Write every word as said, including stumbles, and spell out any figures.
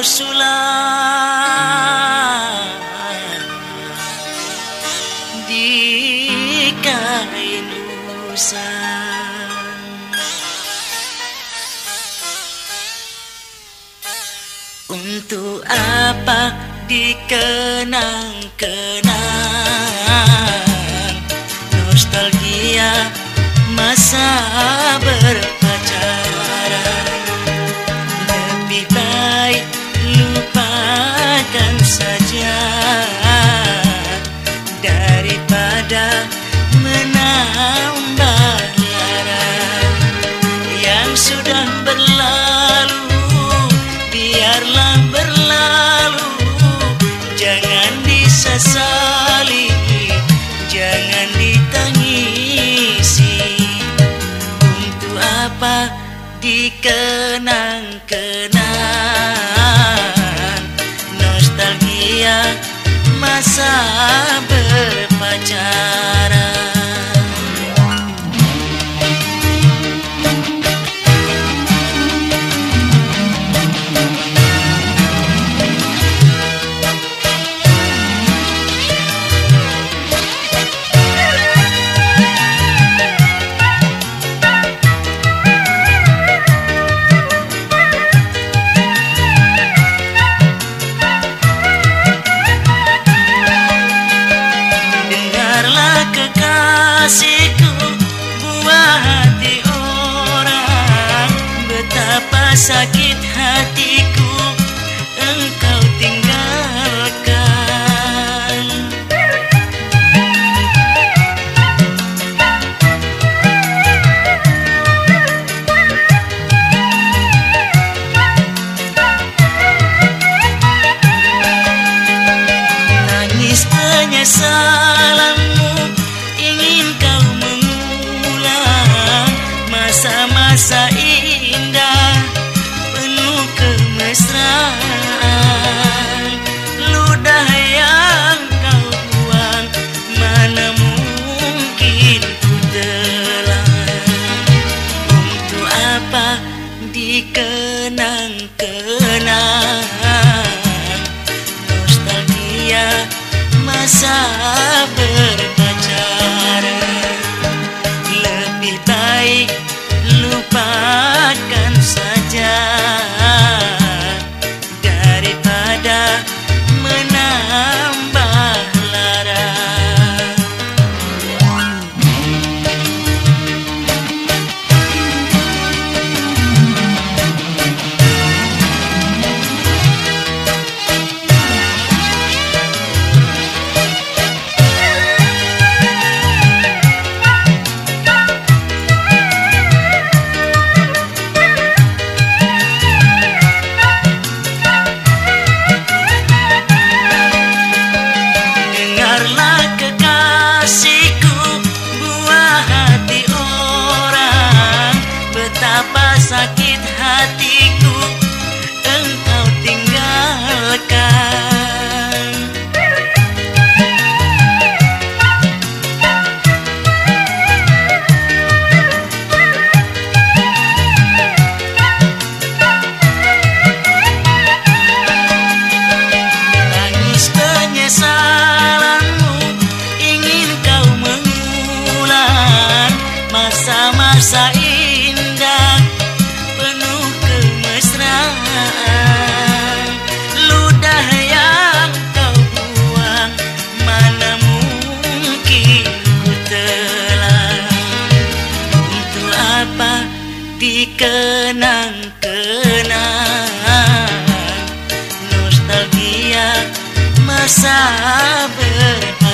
sulam di kain usang. Untuk apa dikenang-kenang nostalgia masa berpacaran? Lebih baik lupakan saja daripada menambah lara. Yang sudah berlalu biarlah berlalu, jangan disesali, jangan ditangisi. Untuk apa dikenang-kenang nostalgia masa berpacaran? Kekasihku, buah hati orang, betapa sakit hatiku engkau tinggalkan. Nangis penyesalanmu, ingin kau mengulang masa-masa indah penuh kemesraan. Ludah yang kau buang mana mungkin ku telan. Untuk apa dikenang-kenang nostalgia masa berpacaran? Lebih baik lupakan saja daripada menambah lara. Sakit hatiku engkau tinggalkan. Tangis penyesalanmu, ingin kau mengulang masa-masa indah penuh kemesraan. Ludah yang kau buang mana mungkin ku telan. Untuk apa dikenang-kenang nostalgia masa ber